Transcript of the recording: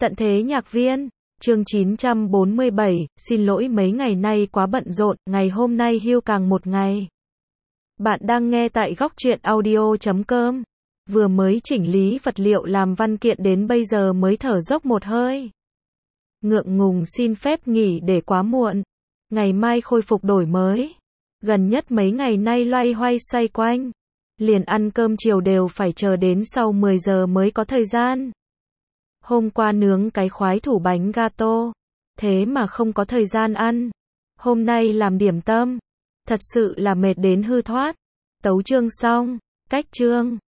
Tận thế nhạc viên, chương 947, xin lỗi mấy ngày nay quá bận rộn, ngày hôm nay hưu càng một ngày. Bạn đang nghe tại góc truyện audio.com. Vừa mới chỉnh lý vật liệu làm văn kiện đến bây giờ mới thở dốc một hơi. Ngượng ngùng xin phép nghỉ để quá muộn. Ngày mai khôi phục đổi mới. Gần nhất mấy ngày nay loay hoay xoay quanh. Liền ăn cơm chiều đều phải chờ đến sau 10 giờ mới có thời gian. Hôm qua nướng cái khoái thủ bánh gato. Thế mà không có thời gian ăn. Hôm nay làm điểm tâm. Thật sự là mệt đến hư thoát. Tấu chương xong. Cách chương.